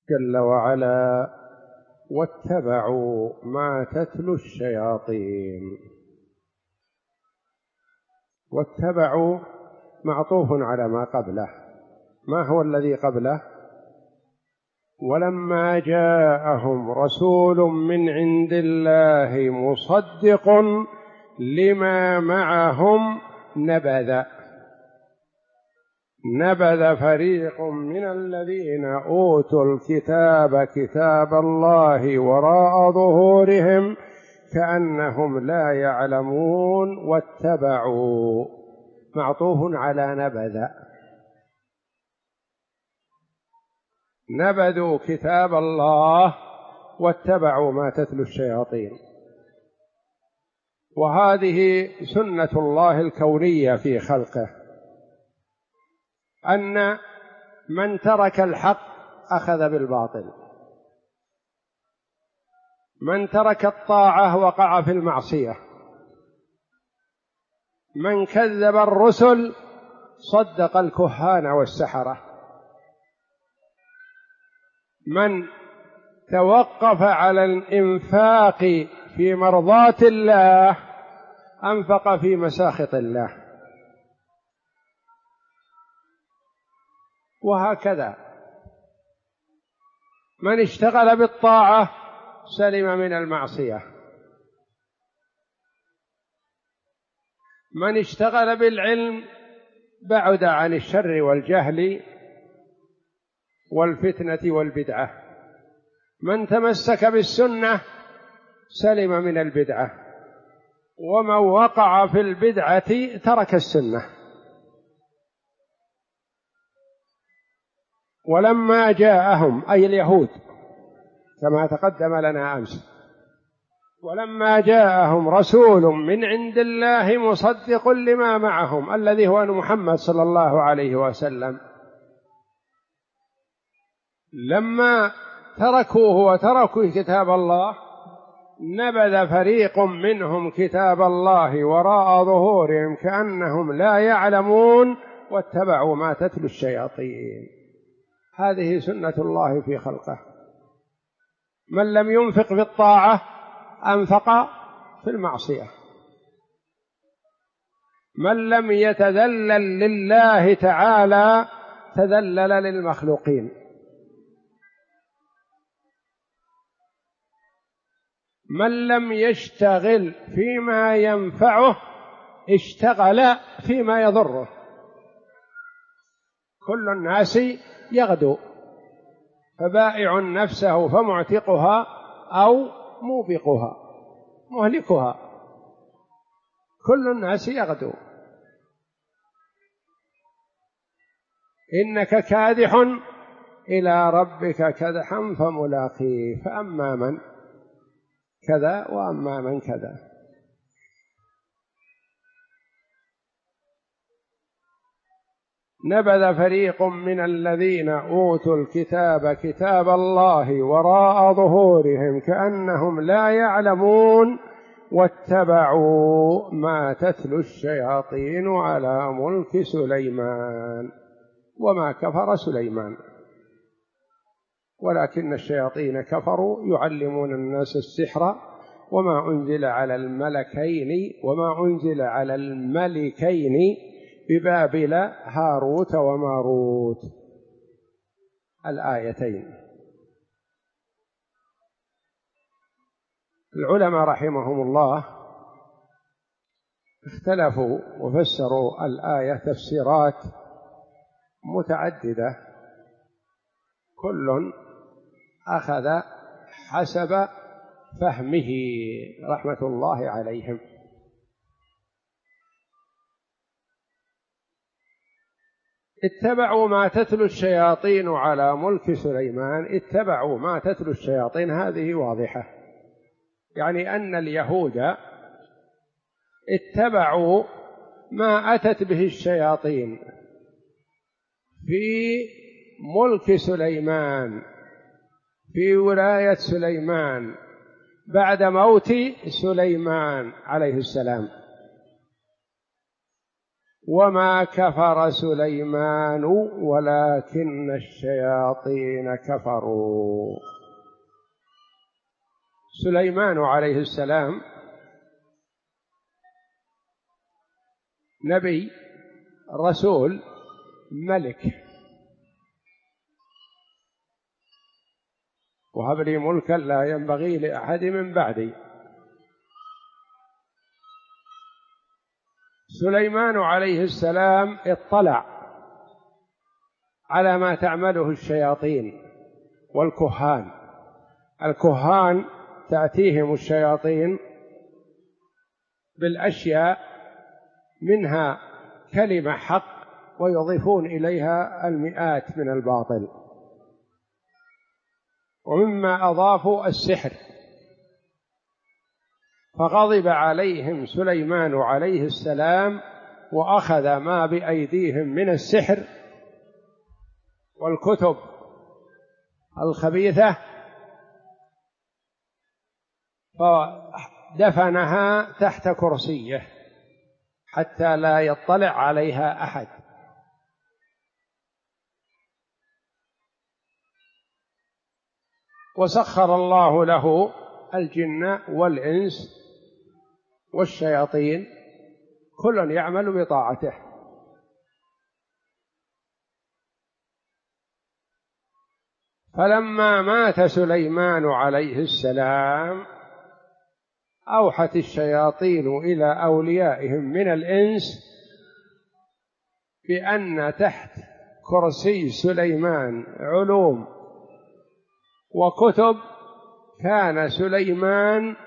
جل وعلا: واتبعوا ما تتلو الشياطين. واتبعوا معطوف على ما قبله. ما هو الذي قبله؟ ولما جاءهم رسول من عند الله مصدق لما معهم نبذ فريق من الذين أوتوا الكتاب كتاب الله وراء ظهورهم كأنهم لا يعلمون. واتبعوا معطوف على نبذوا كتاب الله واتبعوا ما تتلو الشياطين. وهذه سنة الله الكونية في خلقه، أن من ترك الحق أخذ بالباطل، من ترك الطاعة وقع في المعصية، من كذب الرسل صدق الكهان والسحرة، من توقف على الإنفاق في مرضاة الله أنفق في مساخط الله. وهكذا من اشتغل بالطاعة سلم من المعصية، من اشتغل بالعلم بعد عن الشر والجهل والفتنة والبدعة، من تمسك بالسنة سلم من البدعة، ومن وقع في البدعة ترك السنة. ولما جاءهم أي اليهود كما تقدم لنا أمس، ولما جاءهم رسول من عند الله مصدق لما معهم الذي هو محمد صلى الله عليه وسلم، لما تركوه وتركوا كتاب الله نبذ فريق منهم كتاب الله وراء ظهورهم كأنهم لا يعلمون واتبعوا ما تتلو الشياطين. هذه سنة الله في خلقه. من لم ينفق في الطاعة أنفق في المعصية، من لم يتذلل لله تعالى تذلل للمخلوقين، من لم يشتغل فيما ينفعه اشتغل فيما يضره. كل الناس يغدو، فبائع نفسه فمعتقها أو موبقها مهلكها. كل الناس يغدو، إنك كادح إلى ربك كدحا فملاقيه، فأما من كذا وأما من كذا. نبذ فريق من الذين أوتوا الكتاب كتاب الله وراء ظهورهم كأنهم لا يعلمون واتبعوا ما تتلو الشياطين على ملك سليمان وما كفر سليمان ولكن الشياطين كفروا يعلمون الناس السحر وما أنزل على الملكين ببابل هاروت وماروت. الآيتين. العلماء رحمهم الله اختلفوا وفسروا الآية تفسيرات متعددة، كل أخذ حسب فهمه رحمة الله عليهم. اتبعوا ما تتلو الشياطين على ملك سليمان. اتبعوا ما تتلو الشياطين هذه واضحة، يعني أن اليهود اتبعوا ما أتت به الشياطين في ملك سليمان، في ولاية سليمان بعد موت سليمان عليه السلام. وما كفر سليمان ولكن الشياطين كفروا. سليمان عليه السلام نبي، رسول، ملك. وهب لي ملكا لا ينبغي لأحد من بعدي. سليمان عليه السلام اطلع على ما تعمله الشياطين والكهان. الكهان تأتيهم الشياطين بالأشياء منها كلمة حق ويضيفون إليها المئات من الباطل، ومما أضافوا السحر. فغضب عليهم سليمان عليه السلام وأخذ ما بأيديهم من السحر والكتب الخبيثة فدفنها تحت كرسيه حتى لا يطلع عليها أحد. وسخر الله له الجن والإنس والشياطين كل يعمل بطاعته. فلما مات سليمان عليه السلام أوحت الشياطين إلى أوليائهم من الإنس بأن تحت كرسي سليمان علوم وكتب كان سليمان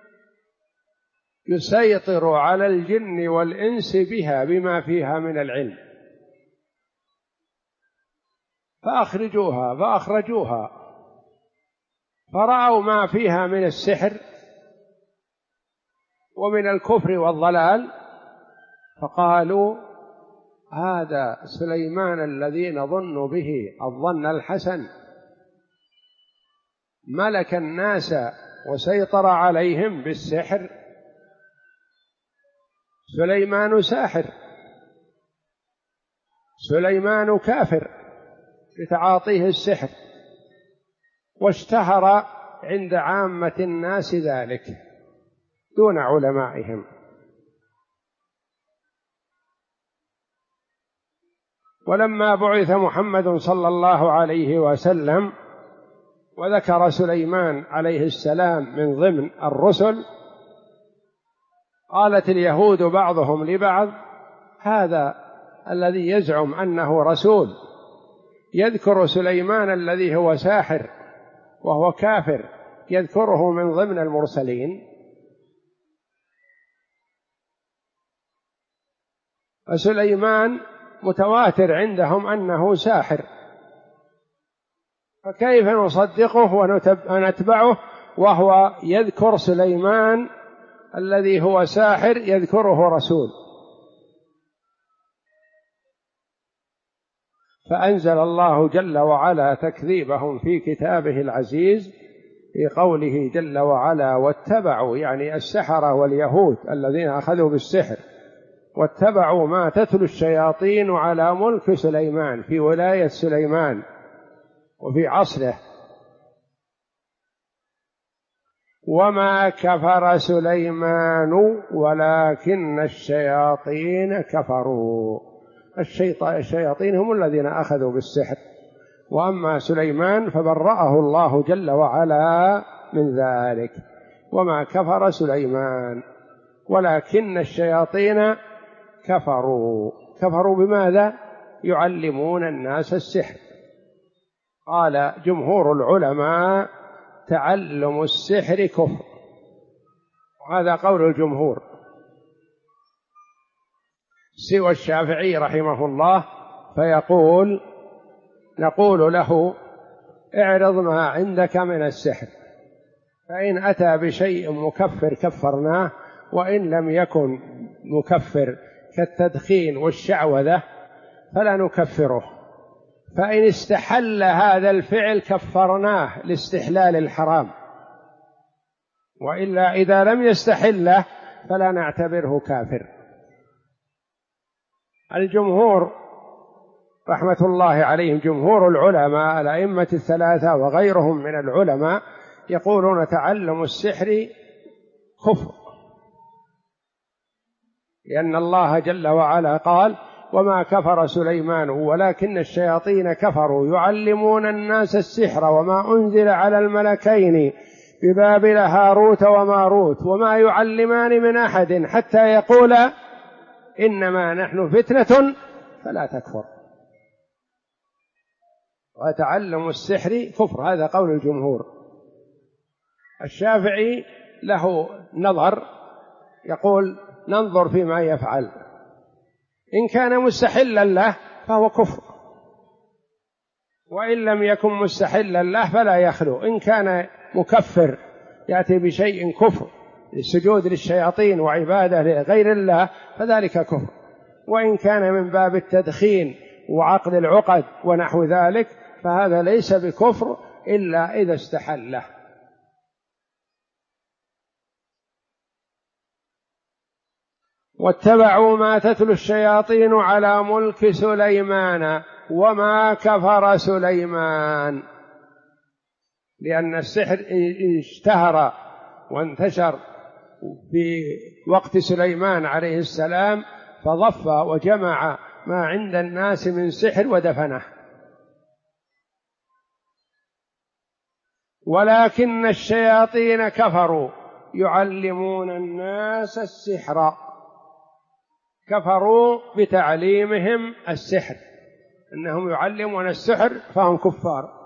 يسيطر على الجن والإنس بها بما فيها من العلم، فأخرجوها فرأوا ما فيها من السحر ومن الكفر والضلال، فقالوا هذا سليمان الذي نظن به الظن الحسن ملك الناس وسيطر عليهم بالسحر. سليمان ساحر، سليمان كافر بتعاطيه السحر، واشتهر عند عامة الناس ذلك دون علمائهم. ولما بعث محمد صلى الله عليه وسلم وذكر سليمان عليه السلام من ضمن الرسل، قالت اليهود بعضهم لبعض هذا الذي يزعم أنه رسول يذكر سليمان الذي هو ساحر وهو كافر يذكره من ضمن المرسلين. فسليمان متواتر عندهم أنه ساحر، فكيف نصدقه ونتبعه وهو يذكر سليمان الذي هو ساحر يذكره رسول؟ فأنزل الله جل وعلا تكذيبهم في كتابه العزيز في قوله جل وعلا واتبعوا، يعني السحرة واليهود الذين أخذوا بالسحر، واتبعوا ما تتلو الشياطين على ملك سليمان في ولاية سليمان وفي عصره. وما كفر سليمان ولكن الشياطين كفروا. الشياطين هم الذين أخذوا بالسحر، وأما سليمان فبرأه الله جل وعلا من ذلك. وما كفر سليمان ولكن الشياطين كفروا بماذا؟ يعلمون الناس السحر. قال جمهور العلماء تعلم السحر كفر، وهذا قول الجمهور سوى الشافعي رحمه الله، فيقول نقول له اعرض ما عندك من السحر، فإن أتى بشيء مكفر كفرناه، وإن لم يكن مكفر كالتدخين والشعوذة فلا نكفره، فإن استحل هذا الفعل كفرناه لاستحلال الحرام، وإلا إذا لم يستحله فلا نعتبره كافر. الجمهور رحمة الله عليهم، جمهور العلماء الأئمة الثلاثة وغيرهم من العلماء، يقولون تعلم السحر كفر، لأن الله جل وعلا قال: وما كفر سليمان ولكن الشياطين كفروا يعلمون الناس السحر وما أنزل على الملكين ببابل هاروت وماروت وما يعلمان من أحد حتى يقولا إنما نحن فتنة فلا تكفر. وتعلم السحر كفر، هذا قول الجمهور. الشافعي له نظر، يقول: ننظر فيما يفعل، إن كان مستحلا له فهو كفر، وإن لم يكن مستحلا له فلا يخلو. إن كان مكفر يأتي بشيء كفر، السجود للشياطين وعبادة لغير الله، فذلك كفر. وإن كان من باب التدخين وعقد العقد ونحو ذلك فهذا ليس بكفر إلا إذا استحله. واتبعوا ما تتلو الشياطين على ملك سليمان وما كفر سليمان، لأن السحر اشتهر وانتشر في وقت سليمان عليه السلام، فضف وجمع ما عند الناس من سحر ودفنه. ولكن الشياطين كفروا يعلمون الناس السحر، كفروا بتعليمهم السحر، إنهم يعلمون السحر فهم كفار.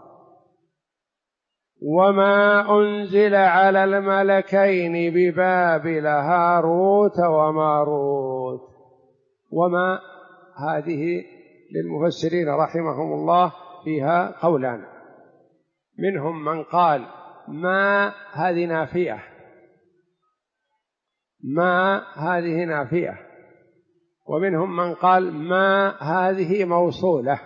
وما أنزل على الملكين ببابل هاروت وماروت. وما هذه للمفسرين رحمهم الله فيها قولان، منهم من قال ما هذه نافية، ما هذه نافية، ومنهم من قال ما هذه موصولة،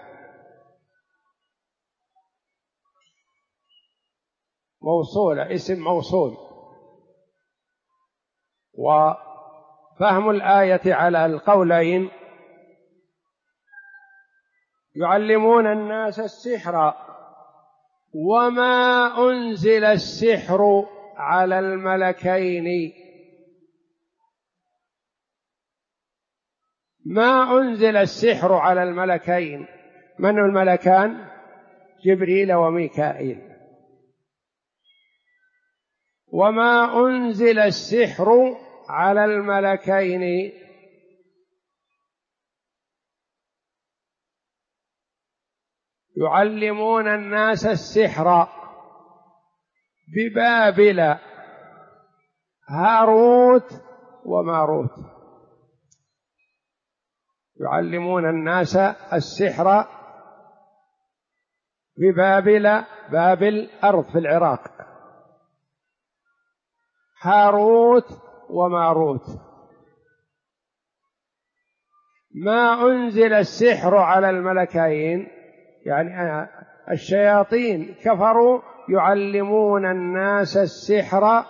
موصولة اسم موصول. وفهم الآية على القولين: يعلمون الناس السحر وما أنزل السحر على الملكين. ما أنزل السحر على الملكين، من الملكان؟ جبريل وميكائيل. وما أنزل السحر على الملكين يعلمون الناس السحر ببابل هاروت وماروت. يعلمون الناس السحر ببابل، بابل أرض في العراق، هاروت وماروت. ما أنزل السحر على الملكين يعني الشياطين كفروا يعلمون الناس السحر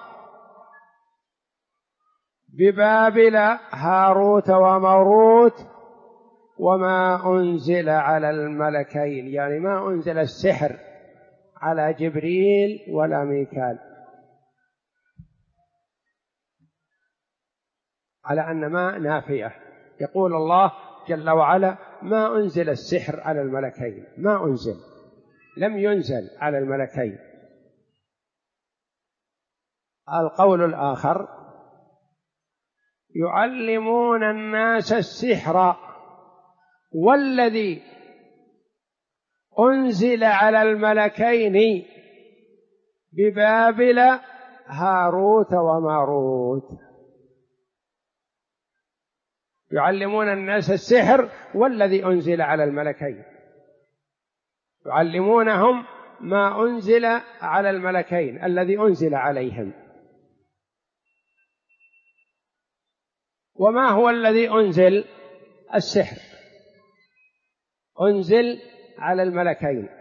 ببابل هاروت وماروت وما أنزل على الملكين، يعني ما أنزل السحر على جبريل ولا ميكال، على أن ما نافية. يقول الله جل وعلا: ما أنزل السحر على الملكين، ما أنزل، لم ينزل على الملكين. القول الآخر: يعلمون الناس السحر، والذي أنزل على الملكين ببابل هاروت وماروت. يعلمون الناس السحر والذي أنزل على الملكين، يعلمونهم ما أنزل على الملكين الذي أنزل عليهم. وما هو الذي أنزل؟ السحر أنزل على الملكين.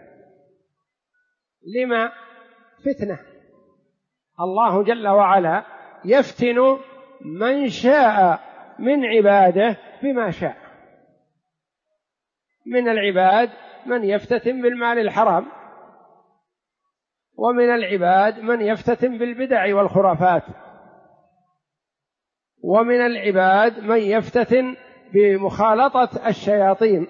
لما؟ فتنة. الله جل وعلا يفتن من شاء من عباده بما شاء، من العباد من يفتتن بالمال الحرام، ومن العباد من يفتتن بالبدع والخرافات، ومن العباد من يفتتن بمخالطة الشياطين،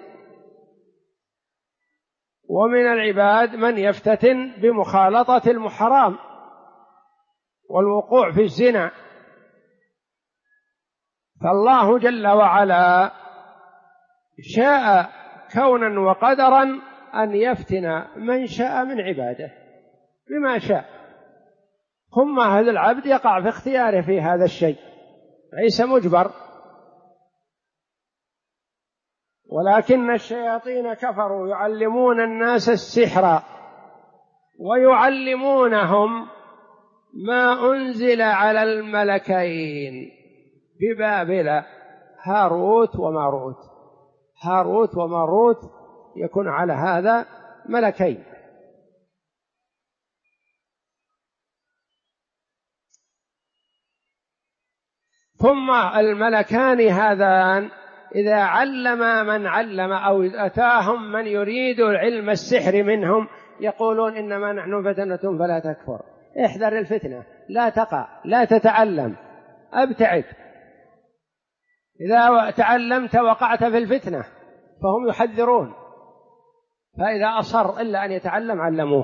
ومن العباد من يفتتن بمخالطة الحرام والوقوع في الزنا. فالله جل وعلا شاء كونا وقدرا أن يفتن من شاء من عباده بما شاء، ثم هذا العبد يقع في اختياره في هذا الشيء، ليس مجبر. ولكن الشياطين كفروا يعلمون الناس السحر ويعلمونهم ما أنزل على الملكين ببابل هاروت وماروت. هاروت وماروت يكون على هذا ملكين. ثم الملكان هذان إذا علم من علم أو أتاهم من يريد علم السحر منهم يقولون إنما نحن فتنة فلا تكفر، احذر الفتنة، لا تقع، لا تتعلم، أبتعد، إذا تعلمت وقعت في الفتنة. فهم يحذرون، فإذا أصر إلا أن يتعلم علموه،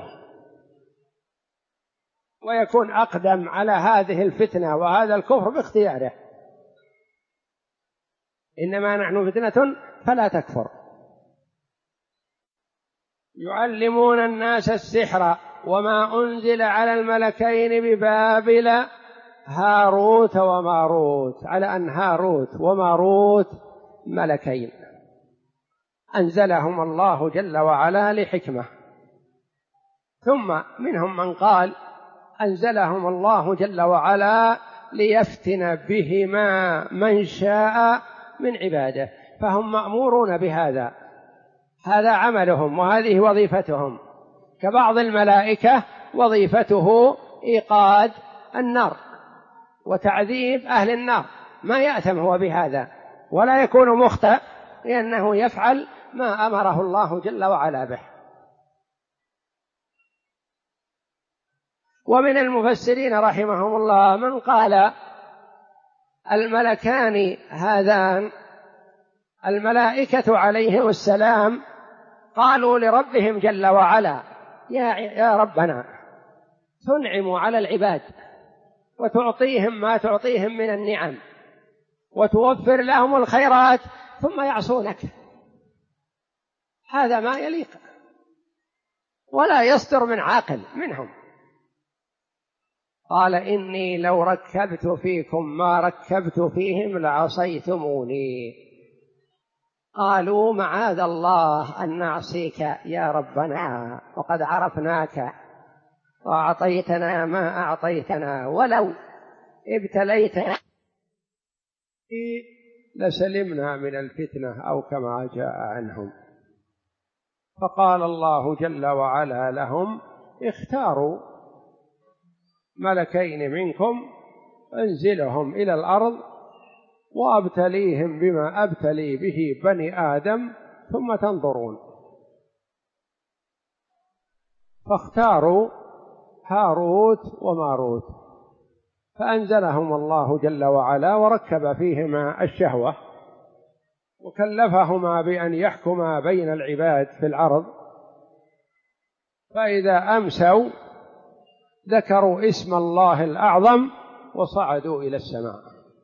ويكون أقدم على هذه الفتنة وهذا الكفر باختياره. إنما نحن فتنة فلا تكفر. يعلمون الناس السحر وما أنزل على الملكين ببابل هاروت وماروت، على أن هاروت وماروت ملكين أنزلهم الله جل وعلا لحكمة. ثم منهم من قال أنزلهم الله جل وعلا ليفتن بهما من شاء من عباده، فهم مأمورون بهذا، هذا عملهم وهذه وظيفتهم. كبعض الملائكة وظيفته إيقاد النار وتعذيب أهل النار، ما يأثم هو بهذا ولا يكون مخطئ، لأنه يفعل ما أمره الله جل وعلا به. ومن المفسرين رحمهم الله من قال الملكان هذان الملائكة عليهم السلام قالوا لربهم جل وعلا يا ربنا تنعم على العباد وتعطيهم ما تعطيهم من النعم وتوفر لهم الخيرات ثم يعصونك، هذا ما يليق ولا يصدر من عاقل منهم. قال إني لو ركبت فيكم ما ركبت فيهم لعصيتموني. قالوا معاذ الله أن نعصيك يا ربنا وقد عرفناك وأعطيتنا ما أعطيتنا، ولو ابتليتنا لسلمنا من الفتنة أو كما جاء عنهم. فقال الله جل وعلا لهم اختاروا ملكين منكم انزلهم إلى الأرض وأبتليهم بما أبتلي به بني آدم ثم تنظرون. فاختاروا هاروت وماروت، فأنزلهم الله جل وعلا وركب فيهما الشهوة وكلفهما بأن يحكما بين العباد في الأرض، فإذا أمسوا ذكروا اسم الله الأعظم وصعدوا إلى السماء.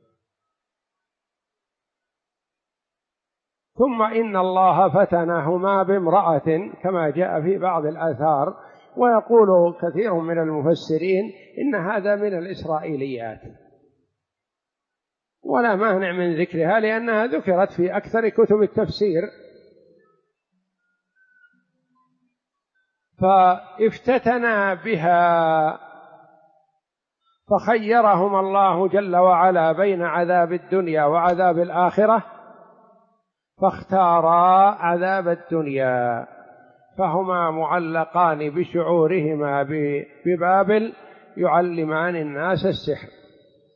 ثم إن الله فتنهما بامرأة كما جاء في بعض الآثار، ويقول كثير من المفسرين إن هذا من الإسرائيليات ولا مانع من ذكرها لأنها ذكرت في أكثر كتب التفسير. فافتتنا بها فخيرهم الله جل وعلا بين عذاب الدنيا وعذاب الآخرة، فاختارا عذاب الدنيا، فهما معلقان بشعورهما ببابل يعلمان الناس السحر،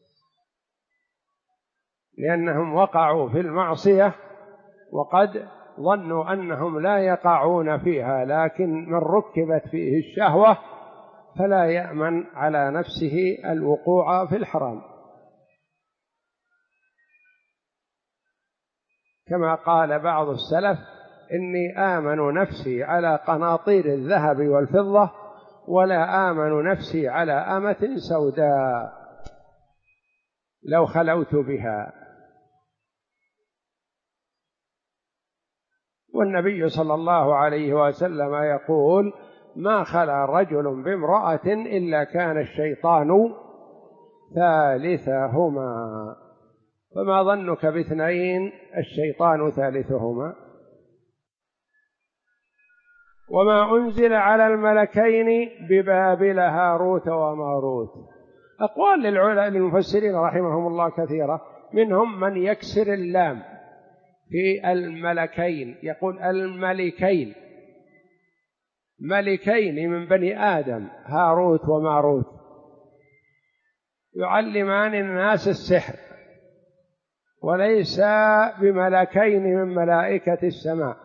لأنهم وقعوا في المعصية وقد ظنوا أنهم لا يقعون فيها، لكن من ركبت فيه الشهوة فلا يأمن على نفسه الوقوع في الحرام، كما قال بعض السلف: إني آمن نفسي على قناطير الذهب والفضة ولا آمن نفسي على أمة سوداء لو خلوت بها. والنبي صلى الله عليه وسلم يقول: ما خلا رجل بامرأة إلا كان الشيطان ثالثهما. فما ظنك باثنين الشيطان ثالثهما؟ وما أنزل على الملكين ببابل هاروت وماروت. أقوال للمفسرين رحمهم الله كثيرة، منهم من يكسر اللام في الملكين، يقول الملكين، ملكين من بني آدم، هاروت وماروت، يعلمان الناس السحر، وليس بملكين من ملائكة السماء.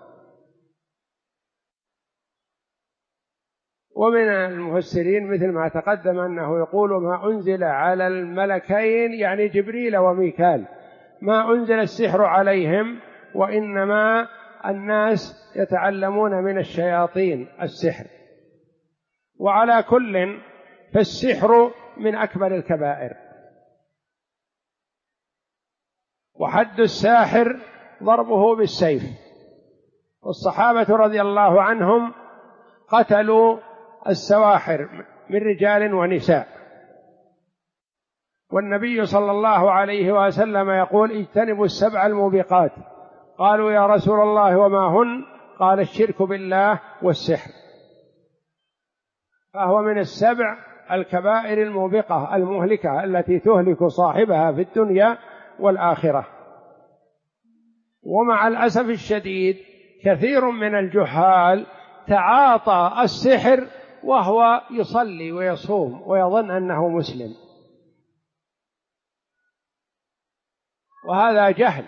ومن المفسرين مثل ما تقدم أنه يقول: ما أنزل على الملكين يعني جبريل وميكال، ما أنزل السحر عليهم، وإنما الناس يتعلمون من الشياطين السحر. وعلى كل فالسحر من أكبر الكبائر، وحد الساحر ضربه بالسيف، والصحابة رضي الله عنهم قتلوا السواحر من رجال ونساء، والنبي صلى الله عليه وسلم يقول: اجتنبوا السبع الموبقات. قالوا: يا رسول الله وما هن؟ قال: الشرك بالله والسحر. فهو من السبع الكبائر الموبقة المهلكة التي تهلك صاحبها في الدنيا والآخرة. ومع الأسف الشديد كثير من الجهال تعاطى السحر وهو يصلي ويصوم ويظن أنه مسلم، وهذا جهل.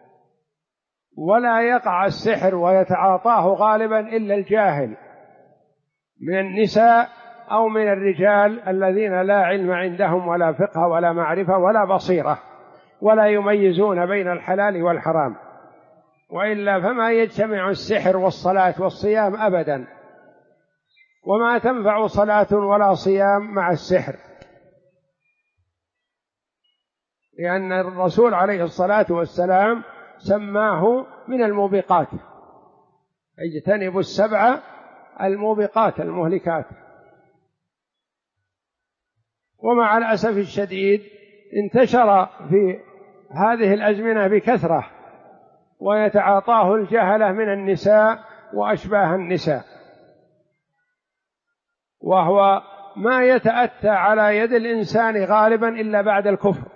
ولا يقع السحر ويتعاطاه غالبا إلا الجاهل من النساء أو من الرجال الذين لا علم عندهم ولا فقه ولا معرفة ولا بصيرة، ولا يميزون بين الحلال والحرام، وإلا فما يجتمع السحر والصلاة والصيام أبدا، وما تنفع صلاة ولا صيام مع السحر، لأن الرسول عليه الصلاة والسلام سماه من الموبقات: اجتنبوا السبع الموبقات المهلكات. ومع الأسف الشديد انتشر في هذه الأزمنة بكثرة، ويتعاطاه الجهلة من النساء وأشباه النساء، وهو ما يتأتى على يد الإنسان غالبا إلا بعد الكفر،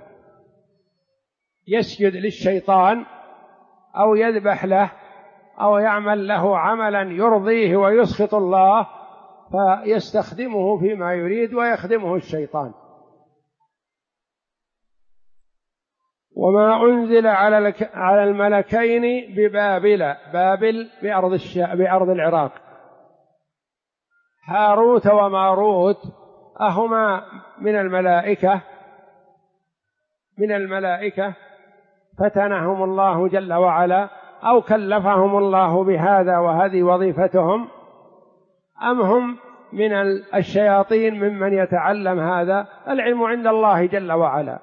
يسجد للشيطان أو يذبح له أو يعمل له عملا يرضيه ويسخط الله، فيستخدمه فيما يريد ويخدمه الشيطان. وما أنزل على الملكين ببابل، بابل بأرض العراق، هاروت وماروت، أهما من الملائكة فتنهم الله جل وعلا أو كلفهم الله بهذا وهذه وظيفتهم، أم هم من الشياطين ممن يتعلم هذا؟ العلم عند الله جل وعلا.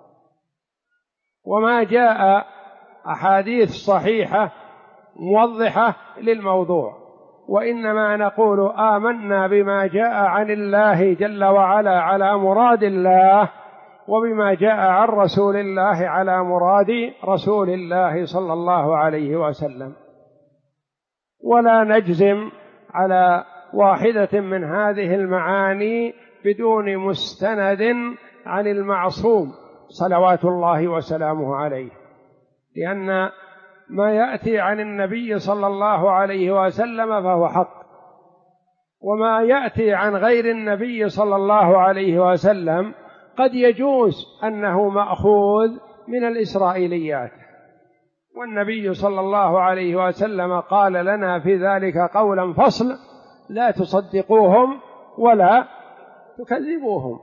وما جاء أحاديث صحيحة موضحة للموضوع، وإنما نقول آمنا بما جاء عن الله جل وعلا على مراد الله، وبما جاء عن رسول الله على مراد رسول الله صلى الله عليه وسلم، ولا نجزم على واحدة من هذه المعاني بدون مستند عن المعصوم صلوات الله وسلامه عليه، لأن ما يأتي عن النبي صلى الله عليه وسلم فهو حق، وما يأتي عن غير النبي صلى الله عليه وسلم قد يجوز أنه مأخوذ من الإسرائيليات، والنبي صلى الله عليه وسلم قال لنا في ذلك قولا فصل: لا تصدقوهم ولا تكذبوهم.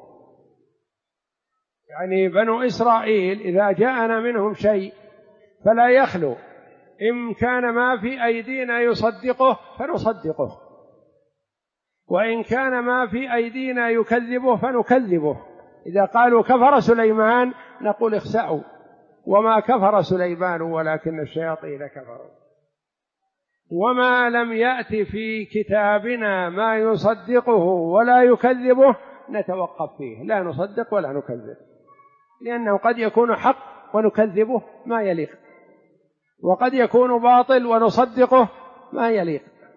يعني بنو إسرائيل إذا جاءنا منهم شيء فلا يخلو، إن كان ما في أيدينا يصدقه فنصدقه، وإن كان ما في أيدينا يكذبه فنكذبه. إذا قالوا كفر سليمان نقول اخسأوا، وما كفر سليمان ولكن الشياطين كفروا. وما لم يأت في كتابنا ما يصدقه ولا يكذبه نتوقف فيه، لا نصدق ولا نكذب، لأنه قد يكون حق ونكذبه ما يليق، وقد يكون باطل ونصدقه ما يليق.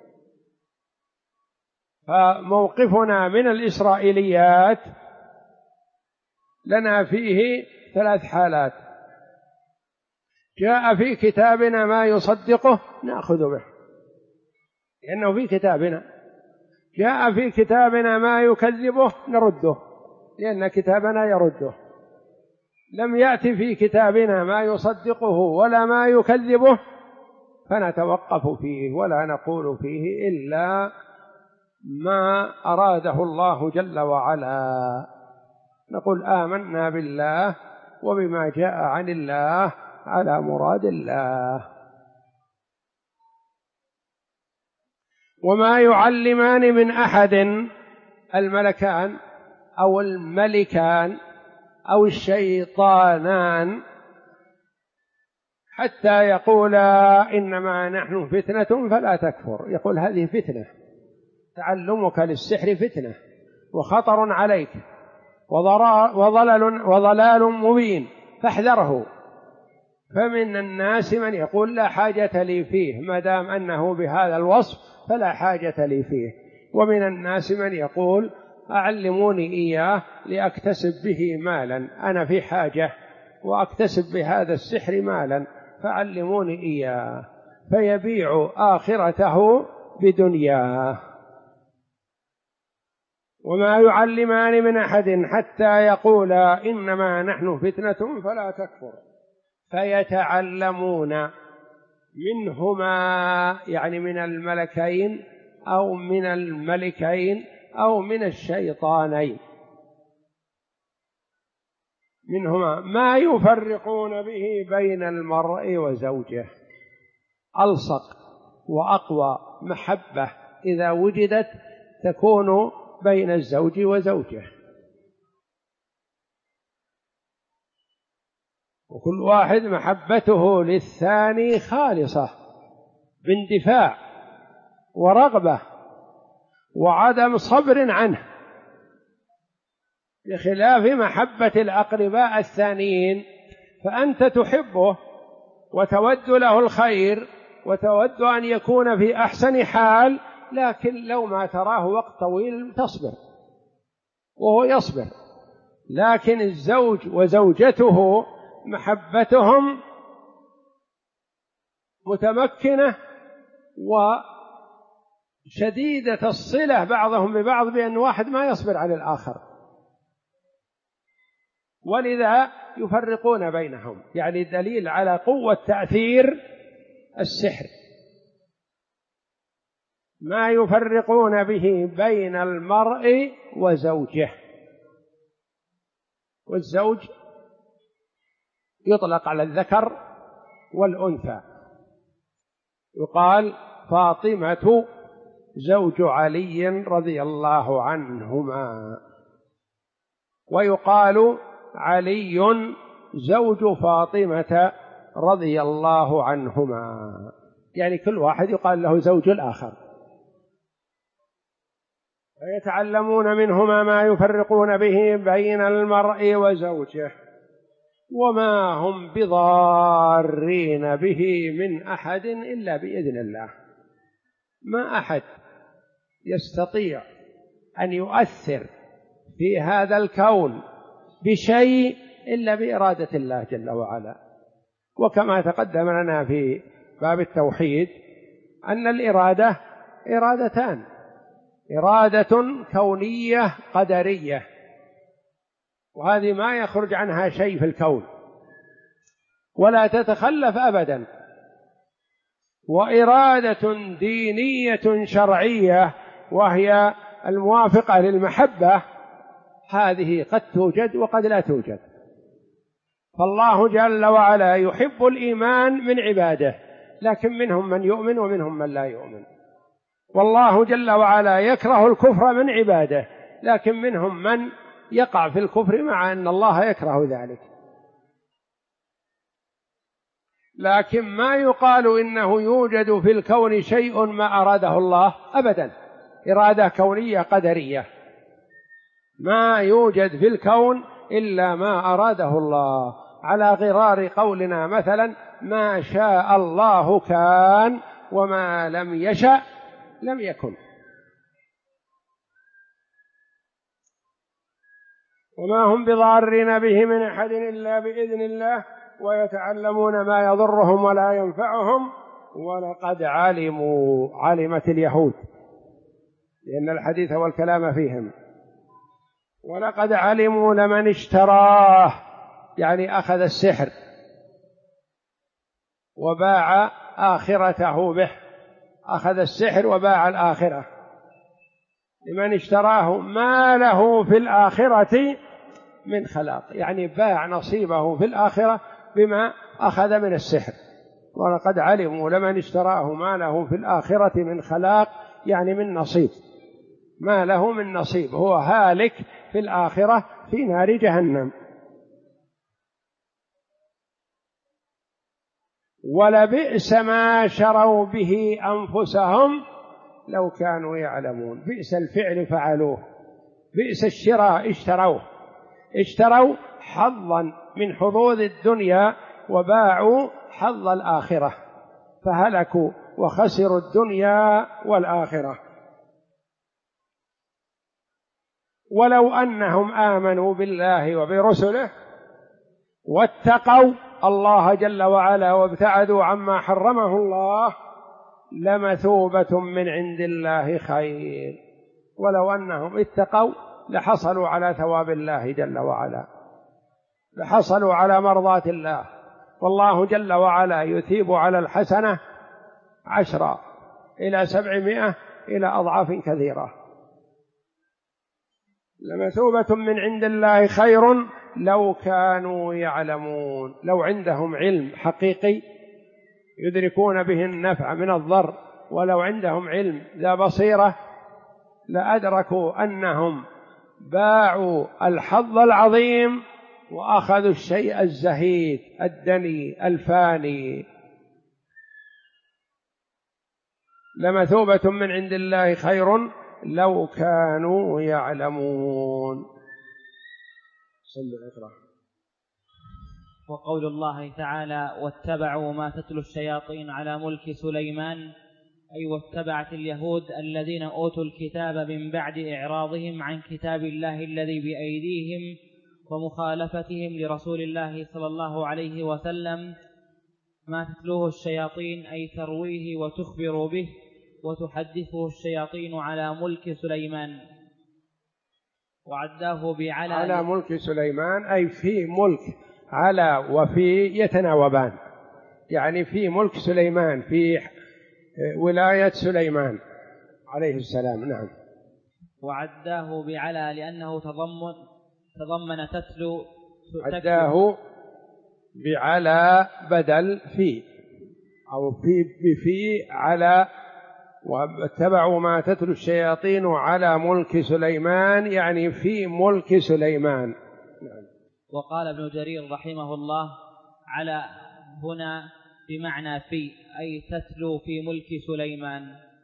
فموقفنا من الإسرائيليات لنا فيه 3 حالات: جاء في كتابنا ما يصدقه نأخذ به لأنه في كتابنا، جاء في كتابنا ما يكذبه نرده لأن كتابنا يرده، لم يأتي في كتابنا ما يصدقه ولا ما يكذبه فنتوقف فيه ولا نقول فيه إلا ما أراده الله جل وعلا. نقول آمنا بالله وبما جاء عن الله على مراد الله. وما يعلمان من أحد، الملكان أو الملكان أو الشيطانان، حتى يقولا إنما نحن فتنة فلا تكفر. يقول هذه فتنة، تعلمك للسحر فتنة وخطر عليك وضلال مبين فاحذره. فمن الناس من يقول لا حاجة لي فيه، ما دام أنه بهذا الوصف فلا حاجة لي فيه. ومن الناس من يقول أعلموني إياه لأكتسب به مالا، أنا في حاجة وأكتسب بهذا السحر مالا فعلموني إياه، فيبيع آخرته بدنياه. وما يعلمان من أحد حتى يقولا إنما نحن فتنة فلا تكفر، فيتعلمون منهما، يعني من الملكين أو من الملكين أو من الشيطانين، منهما ما يفرقون به بين المرء وزوجه. ألصق وأقوى محبة إذا وجدت تكون بين الزوج وزوجه، وكل واحد محبته للثاني خالصة باندفاع ورغبة وعدم صبر عنه، بخلاف محبة الأقرباء الثانيين، فأنت تحبه وتود له الخير وتود أن يكون في أحسن حال، لكن لو ما تراه وقت طويل تصبر وهو يصبر. لكن الزوج وزوجته محبتهم متمكنة وشديدة الصلة بعضهم ببعض، بأن واحد ما يصبر على الآخر، ولذا يفرقون بينهم. يعني دليل على قوة تأثير السحر. ما يفرقون به بين المرء وزوجه. والزوج يطلق على الذكر والأنثى، يقال فاطمة زوج علي رضي الله عنهما، ويقال علي زوج فاطمة رضي الله عنهما، يعني كل واحد يقال له زوج الآخر. فيتعلمون منهما ما يفرقون به بين المرء وزوجه، وما هم بضارين به من أحد إلا بإذن الله. ما أحد يستطيع أن يؤثر في هذا الكون بشيء إلا بإرادة الله جل وعلا. وكما تقدم لنا في باب التوحيد أن الإرادة إرادتان: إرادة كونية قدرية، وهذه ما يخرج عنها شيء في الكون ولا تتخلف أبدا، وإرادة دينية شرعية وهي الموافقة للمحبة، هذه قد توجد وقد لا توجد. فالله جل وعلا يحب الإيمان من عباده، لكن منهم من يؤمن ومنهم من لا يؤمن. والله جل وعلا يكره الكفر من عباده، لكن منهم من يقع في الكفر مع أن الله يكره ذلك. لكن ما يقال إنه يوجد في الكون شيء ما أراده الله أبدا، إرادة كونية قدرية، ما يوجد في الكون إلا ما أراده الله، على غرار قولنا مثلا ما شاء الله كان وما لم يشأ لم يكن. وما هم بضارين به من أحد إلا بإذن الله ويتعلمون ما يضرهم ولا ينفعهم ولقد علموا، علمت اليهود لأن الحديث والكلام فيهم، ولقد علموا لمن اشتراه، يعني أخذ السحر وباع آخرته به، أخذ السحر وباع الآخرة، لمن اشتراه ما له في الآخرة من خلاق، يعني باع نصيبه في الآخرة بما أخذ من السحر. ولقد علموا لمن اشتراه ما له في الآخرة من خلاق، يعني من نصيب، ما له من نصيب، هو هالك في الآخرة في نار جهنم. ولبئس ما شروا به أنفسهم لو كانوا يعلمون. بئس الفعل فعلوه، بئس الشراء اشتروا حظا من حظوظ الدنيا وباعوا حظ الآخرة، فهلكوا وخسروا الدنيا والآخرة. ولو أنهم آمنوا بالله وبرسله واتقوا الله جل وعلا وابتعدوا عما حرمه الله لمثوبة من عند الله خير. ولو أنهم اتقوا لحصلوا على ثواب الله جل وعلا، لحصلوا على مرضاة الله، والله جل وعلا يثيب على الحسنة 10 إلى 700 إلى أضعاف كثيرة. لمثوبة من عند الله خير لو كانوا يعلمون، لو عندهم علم حقيقي يدركون به النفع من الضر، ولو عندهم علم ذا بصيرة لأدركوا أنهم باعوا الحظ العظيم وأخذوا الشيء الزهيد الدني الفاني. لمثوبة من عند الله خير لو كانوا يعلمون. وقول الله تعالى واتبعوا ما تتلو الشياطين على ملك سليمان، أي واتبعت اليهود الذين أوتوا الكتاب من بعد إعراضهم عن كتاب الله الذي بأيديهم ومخالفتهم لرسول الله صلى الله عليه وسلم ما تتلوه الشياطين، أي ترويه وتخبر به وتحدثه الشياطين على ملك سليمان. وعداه بعلى على ملك سليمان، أي في ملك، على وفي يتناوبان، يعني في ملك سليمان، في ولاية سليمان عليه السلام. نعم. وعداه بعلى لأنه تضمن تتلو، عداه بعلى بدل في، أو في على. واتبعوا ما تتلو الشياطين على ملك سليمان، يعني في ملك سليمان. نعم. وقال ابن جرير رحمه الله على هنا بمعنى في، أي تتلو في ملك سليمان.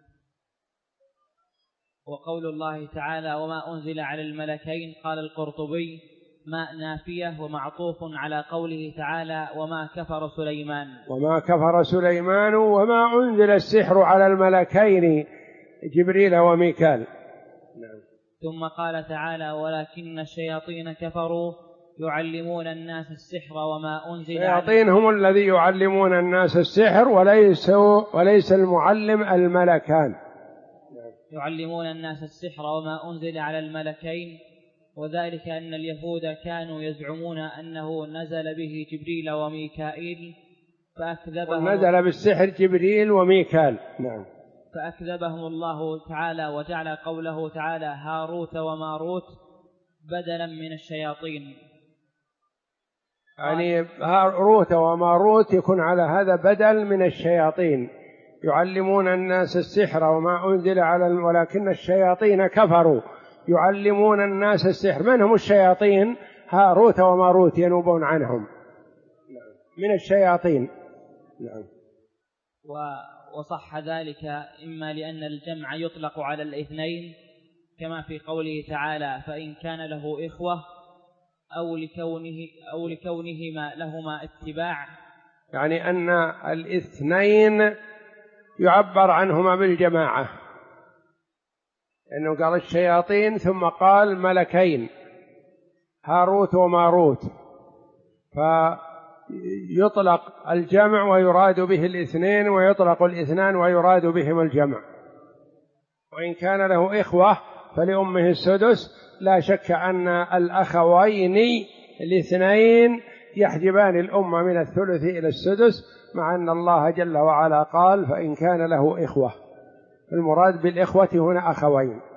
وقول الله تعالى وما أنزل على الملكين، قال القرطبي ماء نافية ومعطوف على قوله تعالى وما كفر سليمان. وما كفر سليمان وما أنزل السحر على الملكين جبريل وميكال. نعم. ثم قال تعالى ولكن الشياطين كفروا يعلمون الناس السحر وما أنزل. الشياطين هم الذي يعلمون الناس السحر وليس المعلم الملكان. يعلمون الناس السحر وما أنزل على الملكين، وذلك أن اليهود كانوا يزعمون أنه نزل به جبريل وميكائيل ونزل بالسحر جبريل وميكال. نعم. فأكذبهم الله تعالى وجعل قوله تعالى هاروت وماروت بدلا من الشياطين. يعني هاروت وماروت يكون على هذا بدل من الشياطين، يعلمون الناس السحر وما أنزل على ولكن الشياطين كفروا يعلمون الناس السحر. من هم الشياطين؟ هاروت وماروت ينوبون عنهم من الشياطين. نعم. وصح ذلك إما لأن الجمع يطلق على الاثنين كما في قوله تعالى فإن كان له إخوة أو لكونهما لهما اتباع، يعني أن الاثنين يعبر عنهما بالجماعة، إنه قال الشياطين ثم قال ملكين هاروت وماروت، فيطلق الجمع ويراد به الاثنين، ويطلق الاثنان ويراد بهم الجمع. وإن كان له إخوة فلأمه السدس، لا شك أن الأخوين الاثنين يحجبان الأمة من الثلث إلى السدس، مع أن الله جل وعلا قال فإن كان له إخوة، المراد بالإخوة هنا أخوين.